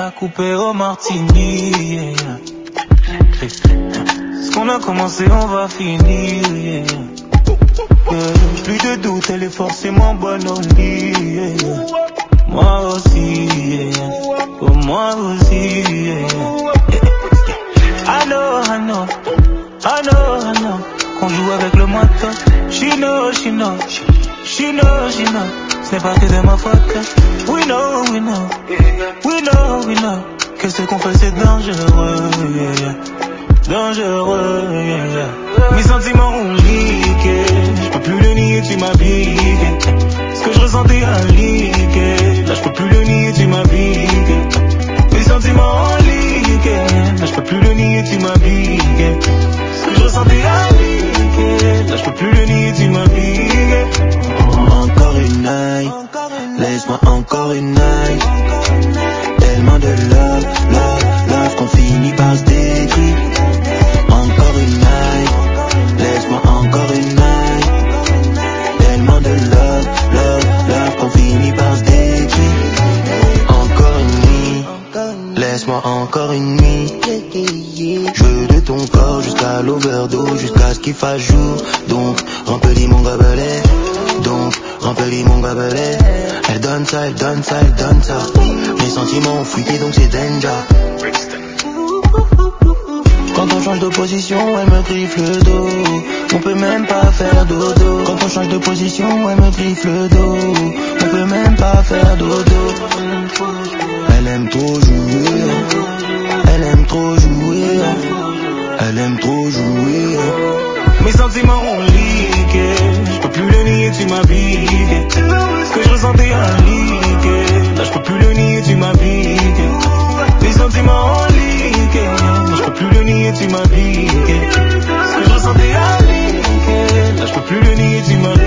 la coupée au martini. Ce qu'on a commencé, on va finir. Plus de doute, elle est forcément bonne au lit. Moi aussi, oh moi aussi. I know, qu'on joue avec le matin. She know, ce n'est pas que de ma faute. We know, que ce qu'on fait c'est dangereux, dangereux. Mes sentiments ont leaké, je peux plus le nier, tu m'as piqué. Ce que je ressentais a leaké, là je peux plus le nier, tu m'as piqué. Mes sentiments ont leaké, là je peux plus le nier, tu m'as piqué. Ce que je ressentais a leaké, là je peux plus le nier, tu m'as piqué. Encore une night, laisse-moi encore une night. Tellement de love qu'on finit par se détruire. Encore une night, laisse-moi encore une night. Tellement de love qu'on finit par se détruire. Encore une nuit, laisse-moi encore une nuit. Je veux de ton corps jusqu'à l'overdose, jusqu'à ce qu'il fasse jour. Donc remplis mon gobelet, Elle donne ça, Mes sentiments ont fuité donc c'est danger. Quand on change de position, elle me griffe le dos. On peut même pas faire dodo. Quand on change de position, elle me griffe le dos. On peut même pas faire dodo. Elle aime trop jouer. Elle aime trop jouer. Elle aime trop jouer. Mes sentiments ont leaké, je peux plus le nier, tu m'as piqué. Ce que je ressentais a leaké, là je peux plus le nier, tu m'as piqué. Mes sentiments ont leaké, je peux plus le nier, tu m'as piqué. Ce que je ressentais a leaké, là je peux plus le nier, tu m'as piqué.